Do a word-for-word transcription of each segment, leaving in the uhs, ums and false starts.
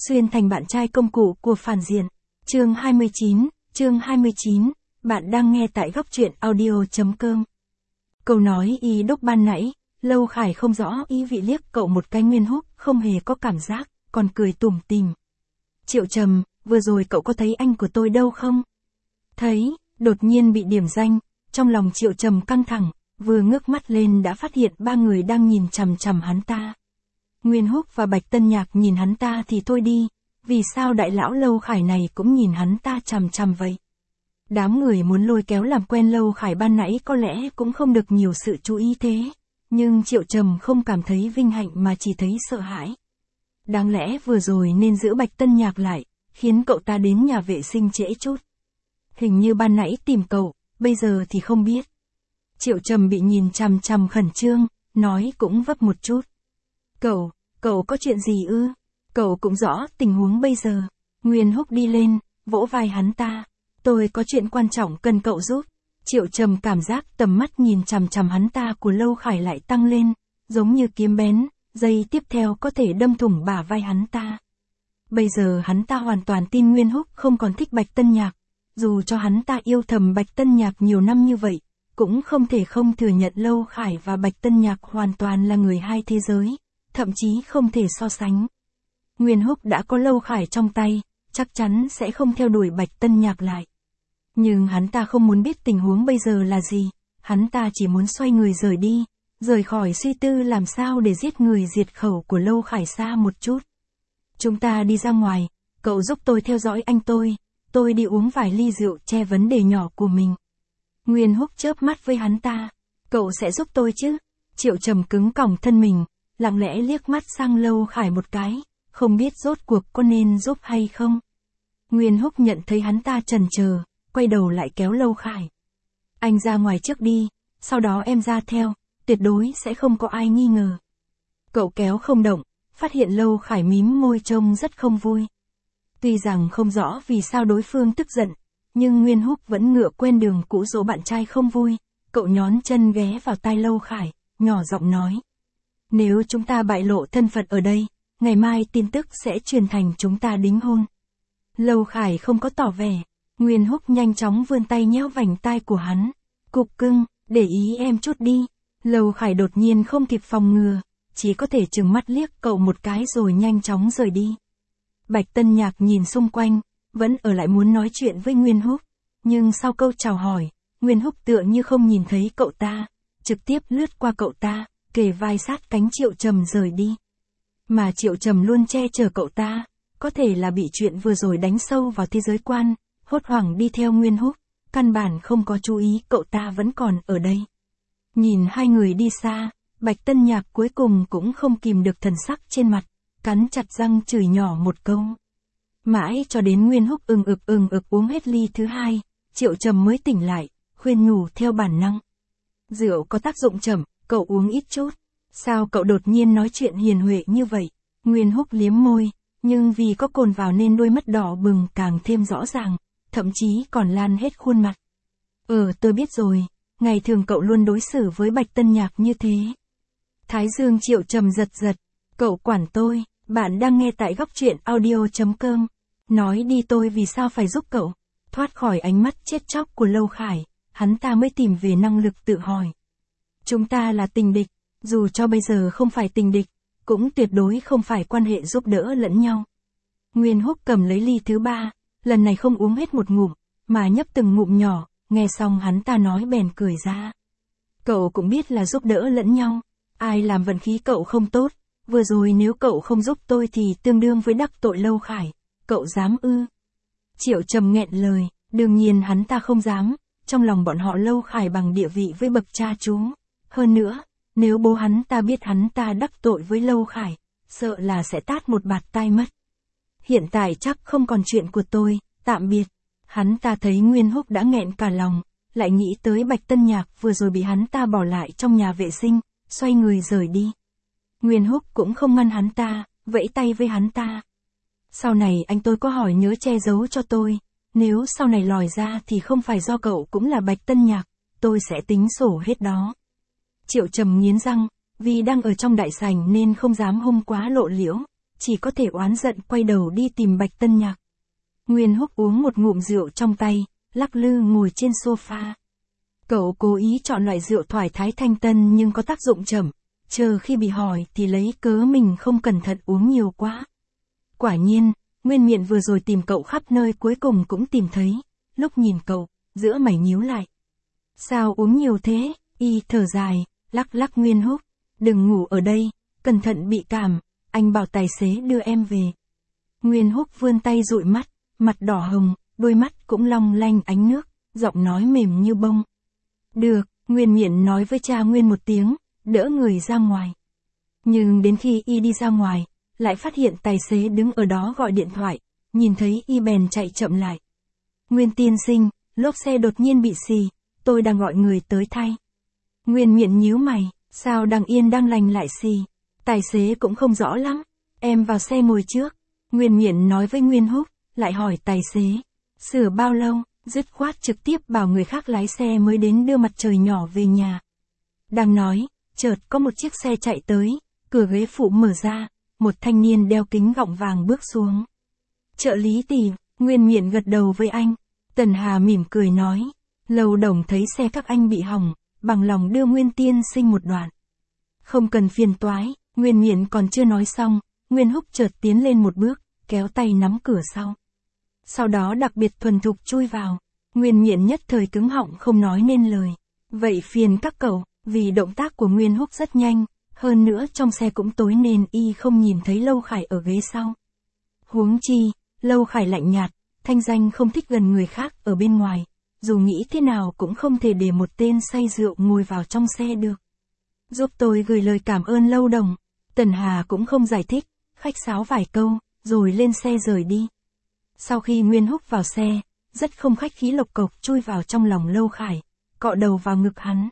xuyên thành bạn trai công cụ của phản diện. Chương hai mươi chín, chương hai mươi chín, bạn đang nghe tại góc truyện audio.com. Câu nói y đúc ban nãy, Lâu Khải không rõ ý vị liếc cậu một cái. Nguyên Húc không hề có cảm giác, còn cười tủm tỉm. Triệu Trầm, vừa rồi cậu có thấy anh của tôi đâu không? Thấy, đột nhiên bị điểm danh, trong lòng Triệu Trầm căng thẳng, vừa ngước mắt lên đã phát hiện ba người đang nhìn chằm chằm hắn ta. Nguyên Húc và Bạch Tân Nhạc nhìn hắn ta thì thôi đi, vì sao đại lão Lâu Khải này cũng nhìn hắn ta chằm chằm vậy? Đám người muốn lôi kéo làm quen Lâu Khải ban nãy có lẽ cũng không được nhiều sự chú ý thế, nhưng Triệu Trầm không cảm thấy vinh hạnh mà chỉ thấy sợ hãi. Đáng lẽ vừa rồi nên giữ Bạch Tân Nhạc lại, khiến cậu ta đến nhà vệ sinh trễ chút. Hình như ban nãy tìm cậu, bây giờ thì không biết. Triệu Trầm bị nhìn chằm chằm khẩn trương, nói cũng vấp một chút. Cậu, cậu có chuyện gì ư? Cậu cũng rõ tình huống bây giờ. Nguyên Húc đi lên, vỗ vai hắn ta. Tôi có chuyện quan trọng cần cậu giúp. Triệu Trầm cảm giác tầm mắt nhìn chằm chằm hắn ta của Lâu Khải lại tăng lên, giống như kiếm bén, giây tiếp theo có thể đâm thủng bả vai hắn ta. Bây giờ hắn ta hoàn toàn tin Nguyên Húc không còn thích Bạch Tân Nhạc. Dù cho hắn ta yêu thầm Bạch Tân Nhạc nhiều năm như vậy, cũng không thể không thừa nhận Lâu Khải và Bạch Tân Nhạc hoàn toàn là người hai thế giới, thậm chí không thể so sánh. Nguyên Húc đã có Lâu Khải trong tay, chắc chắn sẽ không theo đuổi Bạch Tân Nhạc lại. Nhưng hắn ta không muốn biết tình huống bây giờ là gì, hắn ta chỉ muốn xoay người rời đi, rời khỏi suy tư làm sao để giết người diệt khẩu của Lâu Khải xa một chút. Chúng ta đi ra ngoài, cậu giúp tôi theo dõi anh tôi, tôi đi uống vài ly rượu che vấn đề nhỏ của mình. Nguyên Húc chớp mắt với hắn ta, cậu sẽ giúp tôi chứ? Triệu Trầm cứng còng thân mình, lặng lẽ liếc mắt sang Lâu Khải một cái, không biết rốt cuộc có nên giúp hay không. Nguyên Húc nhận thấy hắn ta chần chờ, quay đầu lại kéo Lâu Khải. Anh ra ngoài trước đi, sau đó em ra theo, tuyệt đối sẽ không có ai nghi ngờ. Cậu kéo không động, phát hiện Lâu Khải mím môi trông rất không vui. Tuy rằng không rõ vì sao đối phương tức giận, nhưng Nguyên Húc vẫn ngựa quen đường cũ dỗ bạn trai không vui. Cậu nhón chân ghé vào tai Lâu Khải, nhỏ giọng nói. Nếu chúng ta bại lộ thân phận ở đây, ngày mai tin tức sẽ truyền thành chúng ta đính hôn. Lâu Khải không có tỏ vẻ. Nguyên Húc nhanh chóng vươn tay nhéo vành tai của hắn. Cục cưng, để ý em chút đi. Lâu Khải đột nhiên không kịp phòng ngừa, chỉ có thể trừng mắt liếc cậu một cái rồi nhanh chóng rời đi. Bạch Tân Nhạc nhìn xung quanh, vẫn ở lại muốn nói chuyện với Nguyên Húc, nhưng sau câu chào hỏi, Nguyên Húc tựa như không nhìn thấy cậu ta, trực tiếp lướt qua cậu ta, kề vai sát cánh Triệu Trầm rời đi. Mà Triệu Trầm luôn che chở cậu ta, có thể là bị chuyện vừa rồi đánh sâu vào thế giới quan, hốt hoảng đi theo Nguyên Húc, căn bản không có chú ý cậu ta vẫn còn ở đây. Nhìn hai người đi xa, Bạch Tân Nhạc cuối cùng cũng không kìm được thần sắc trên mặt, cắn chặt răng chửi nhỏ một câu. Mãi cho đến Nguyên Húc ừng ực ừng ực uống hết ly thứ hai, Triệu Trầm mới tỉnh lại, khuyên nhủ theo bản năng. Rượu có tác dụng chậm, cậu uống ít chút. Sao cậu đột nhiên nói chuyện hiền huệ như vậy? Nguyên Húc liếm môi, nhưng vì có cồn vào nên đôi mắt đỏ bừng càng thêm rõ ràng, thậm chí còn lan hết khuôn mặt. Ờ tôi biết rồi, ngày thường cậu luôn đối xử với Bạch Tân Nhạc như thế. Thái dương Triệu Trầm giật giật, cậu quản tôi, bạn đang nghe tại góc truyện audio.com. Nói đi tôi vì sao phải giúp cậu. Thoát khỏi ánh mắt chết chóc của Lâu Khải, hắn ta mới tìm về năng lực tự hỏi. Chúng ta là tình địch, dù cho bây giờ không phải tình địch, cũng tuyệt đối không phải quan hệ giúp đỡ lẫn nhau. Nguyên Húc cầm lấy ly thứ ba, lần này không uống hết một ngụm, mà nhấp từng ngụm nhỏ, nghe xong hắn ta nói bèn cười ra. Cậu cũng biết là giúp đỡ lẫn nhau, ai làm vận khí cậu không tốt, vừa rồi nếu cậu không giúp tôi thì tương đương với đắc tội Lâu Khải, cậu dám ư? Triệu Trầm nghẹn lời, đương nhiên hắn ta không dám, trong lòng bọn họ Lâu Khải bằng địa vị với bậc cha chú. Hơn nữa, nếu bố hắn ta biết hắn ta đắc tội với Lâu Khải, sợ là sẽ tát một bạt tai mất. Hiện tại chắc không còn chuyện của tôi, tạm biệt. Hắn ta thấy Nguyên Húc đã nghẹn cả lòng, lại nghĩ tới Bạch Tân Nhạc vừa rồi bị hắn ta bỏ lại trong nhà vệ sinh, xoay người rời đi. Nguyên Húc cũng không ngăn hắn ta, vẫy tay với hắn ta. Sau này anh tôi có hỏi nhớ che giấu cho tôi, nếu sau này lòi ra thì không phải do cậu cũng là Bạch Tân Nhạc, tôi sẽ tính sổ hết đó. Triệu Trầm nghiến răng, vì đang ở trong đại sảnh nên không dám hung quá lộ liễu, chỉ có thể oán giận quay đầu đi tìm Bạch Tân Nhạc. Nguyên Húc uống một ngụm rượu trong tay, lắc lư ngồi trên sofa. Cậu cố ý chọn loại rượu thoải thái thanh tân nhưng có tác dụng chậm, chờ khi bị hỏi thì lấy cớ mình không cẩn thận uống nhiều quá. Quả nhiên, Nguyên Miện vừa rồi tìm cậu khắp nơi cuối cùng cũng tìm thấy, lúc nhìn cậu, giữa mày nhíu lại. Sao uống nhiều thế? Y thở dài, lắc lắc Nguyên Húc, đừng ngủ ở đây, cẩn thận bị cảm, anh bảo tài xế đưa em về. Nguyên Húc vươn tay dụi mắt, mặt đỏ hồng, đôi mắt cũng long lanh ánh nước, giọng nói mềm như bông. Được, Nguyên Miện nói với cha Nguyên một tiếng, đỡ người ra ngoài. Nhưng đến khi y đi ra ngoài, lại phát hiện tài xế đứng ở đó gọi điện thoại, nhìn thấy y bèn chạy chậm lại. Nguyên tiên sinh, lốp xe đột nhiên bị xì, tôi đang gọi người tới thay. Nguyên Miện nhíu mày, sao đang yên đang lành lại xì? Tài xế cũng không rõ lắm, em vào xe ngồi trước. Nguyên Miện nói với Nguyên Húc, lại hỏi tài xế, sửa bao lâu, dứt khoát trực tiếp bảo người khác lái xe mới đến đưa Mặt Trời nhỏ về nhà. Đang nói, chợt có một chiếc xe chạy tới, cửa ghế phụ mở ra, một thanh niên đeo kính gọng vàng bước xuống. Trợ lý tỷ, Nguyên Miện gật đầu với anh. Tần Hà mỉm cười nói, Lầu Đồng thấy xe các anh bị hỏng, bằng lòng đưa Nguyên tiên sinh một đoạn. Không cần phiền toái, Nguyên Miện còn chưa nói xong, Nguyên Húc chợt tiến lên một bước, kéo tay nắm cửa sau. Sau đó đặc biệt thuần thục chui vào, Nguyên Miện nhất thời cứng họng không nói nên lời. Vậy phiền các cậu, vì động tác của Nguyên Húc rất nhanh, hơn nữa trong xe cũng tối nên y không nhìn thấy Lâu Khải ở ghế sau. Huống chi, Lâu Khải lạnh nhạt, thanh danh không thích gần người khác ở bên ngoài, dù nghĩ thế nào cũng không thể để một tên say rượu ngồi vào trong xe được. Giúp tôi gửi lời cảm ơn Lâu Đồng. Tần Hà cũng không giải thích, khách sáo vài câu, rồi lên xe rời đi. Sau khi Nguyên Húc vào xe, rất không khách khí lộc cộc chui vào trong lòng Lâu Khải, cọ đầu vào ngực hắn.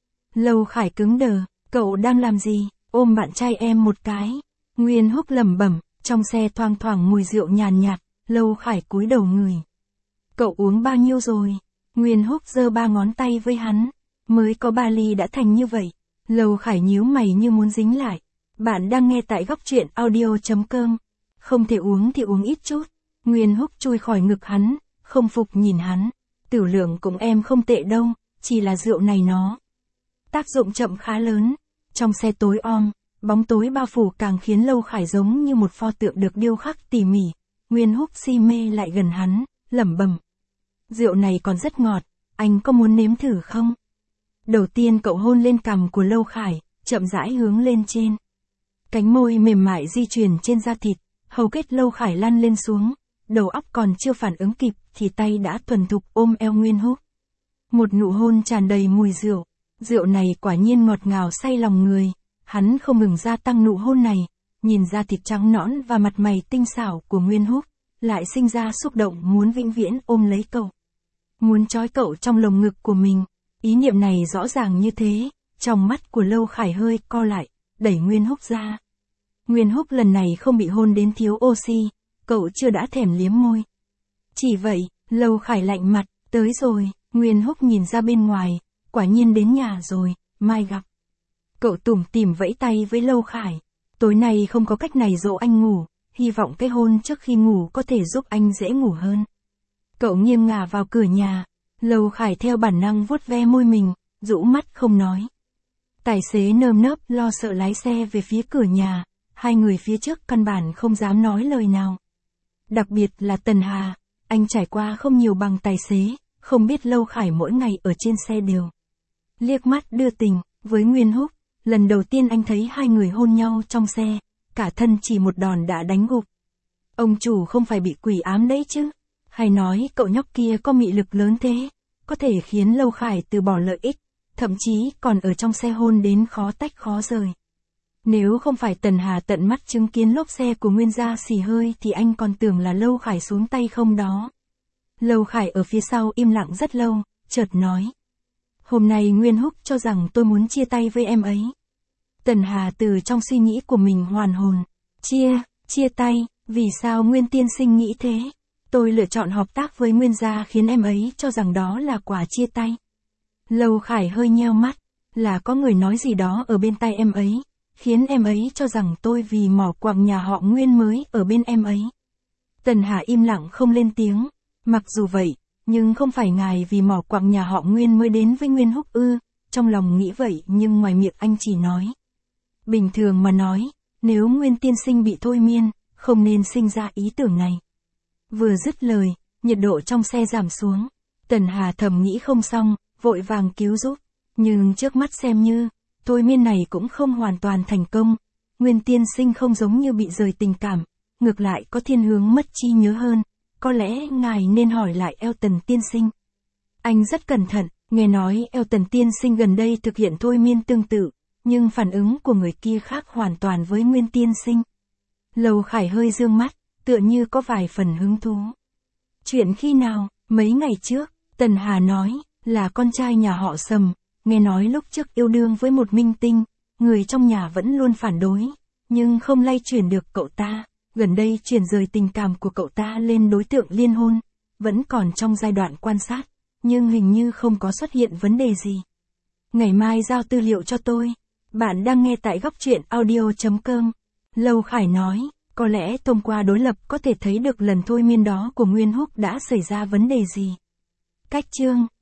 Lâu Khải cứng đờ, cậu đang làm gì, ôm bạn trai em một cái. Nguyên Húc lẩm bẩm, trong xe thoang thoảng mùi rượu nhàn nhạt, Lâu Khải cúi đầu ngửi. Cậu uống bao nhiêu rồi? Nguyên Húc giơ ba ngón tay với hắn, mới có ba ly đã thành như vậy. Lâu Khải nhíu mày như muốn dính lại. Bạn đang nghe tại góc truyện audio chấm com. Không thể uống thì uống ít chút. Nguyên Húc chui khỏi ngực hắn, không phục nhìn hắn. Tiểu lượng cũng em không tệ đâu, chỉ là rượu này nó. Tác dụng chậm khá lớn. Trong xe tối om, bóng tối bao phủ càng khiến Lâu Khải giống như một pho tượng được điêu khắc tỉ mỉ. Nguyên Húc si mê lại gần hắn, lẩm bẩm. Rượu này còn rất ngọt, anh có muốn nếm thử không? Đầu tiên cậu hôn lên cằm của Lâu Khải, chậm rãi hướng lên trên. Cánh môi mềm mại di chuyển trên da thịt, hầu kết Lâu Khải lăn lên xuống, đầu óc còn chưa phản ứng kịp thì tay đã thuần thục ôm eo Nguyên Húc. Một nụ hôn tràn đầy mùi rượu, rượu này quả nhiên ngọt ngào say lòng người, hắn không ngừng gia tăng nụ hôn này, nhìn da thịt trắng nõn và mặt mày tinh xảo của Nguyên Húc, lại sinh ra xúc động muốn vĩnh viễn ôm lấy cậu. Muốn trói cậu trong lồng ngực của mình, ý niệm này rõ ràng như thế, trong mắt của Lâu Khải hơi co lại, đẩy Nguyên Húc ra. Nguyên Húc lần này không bị hôn đến thiếu oxy, cậu chưa đã thèm liếm môi. Chỉ vậy, Lâu Khải lạnh mặt, tới rồi, Nguyên Húc nhìn ra bên ngoài, quả nhiên đến nhà rồi, mai gặp. Cậu tủm tỉm vẫy tay với Lâu Khải, tối nay không có cách này dỗ anh ngủ, hy vọng cái hôn trước khi ngủ có thể giúp anh dễ ngủ hơn. Cậu nghiêng ngả vào cửa nhà, Lâu Khải theo bản năng vuốt ve môi mình, rũ mắt không nói. Tài xế nơm nớp lo sợ lái xe về phía cửa nhà, hai người phía trước căn bản không dám nói lời nào. Đặc biệt là Tần Hà, anh trải qua không nhiều bằng tài xế, không biết Lâu Khải mỗi ngày ở trên xe đều liếc mắt đưa tình, với Nguyên Húc, lần đầu tiên anh thấy hai người hôn nhau trong xe, cả thân chỉ một đòn đã đánh gục. Ông chủ không phải bị quỷ ám đấy chứ? Hay nói cậu nhóc kia có mị lực lớn thế, có thể khiến Lâu Khải từ bỏ lợi ích, thậm chí còn ở trong xe hôn đến khó tách khó rời. Nếu không phải Tần Hà tận mắt chứng kiến lốp xe của Nguyên gia xì hơi thì anh còn tưởng là Lâu Khải xuống tay không đó. Lâu Khải ở phía sau im lặng rất lâu, chợt nói. Hôm nay Nguyên Húc cho rằng tôi muốn chia tay với em ấy. Tần Hà từ trong suy nghĩ của mình hoàn hồn. Chia, chia tay, vì sao Nguyên tiên sinh nghĩ thế? Tôi lựa chọn hợp tác với Nguyên gia khiến em ấy cho rằng đó là quả chia tay. Lâu Khải hơi nheo mắt, là có người nói gì đó ở bên tai em ấy, khiến em ấy cho rằng tôi vì mỏ quặng nhà họ Nguyên mới ở bên em ấy. Tần Hà im lặng không lên tiếng, mặc dù vậy, nhưng không phải ngài vì mỏ quặng nhà họ Nguyên mới đến với Nguyên Húc ư, trong lòng nghĩ vậy nhưng ngoài miệng anh chỉ nói. Bình thường mà nói, nếu Nguyên tiên sinh bị thôi miên, không nên sinh ra ý tưởng này. Vừa dứt lời, nhiệt độ trong xe giảm xuống. Tần Hà thầm nghĩ không xong, vội vàng cứu giúp. Nhưng trước mắt xem như, thôi miên này cũng không hoàn toàn thành công. Nguyên tiên sinh không giống như bị rời tình cảm, ngược lại có thiên hướng mất trí nhớ hơn. Có lẽ ngài nên hỏi lại Elton tiên sinh. Anh rất cẩn thận, nghe nói Elton tiên sinh gần đây thực hiện thôi miên tương tự, nhưng phản ứng của người kia khác hoàn toàn với Nguyên tiên sinh. Lầu Khải hơi dương mắt, tựa như có vài phần hứng thú. Chuyện khi nào, mấy ngày trước, Tần Hà nói, là con trai nhà họ Sầm, nghe nói lúc trước yêu đương với một minh tinh, người trong nhà vẫn luôn phản đối, nhưng không lay chuyển được cậu ta, gần đây chuyển rời tình cảm của cậu ta lên đối tượng liên hôn, vẫn còn trong giai đoạn quan sát, nhưng hình như không có xuất hiện vấn đề gì. Ngày mai giao tư liệu cho tôi. Bạn đang nghe tại góc truyện audio chấm com. Lâu Khải nói, có lẽ thông qua đối lập có thể thấy được lần thôi miên đó của Nguyên Húc đã xảy ra vấn đề gì. Cách chương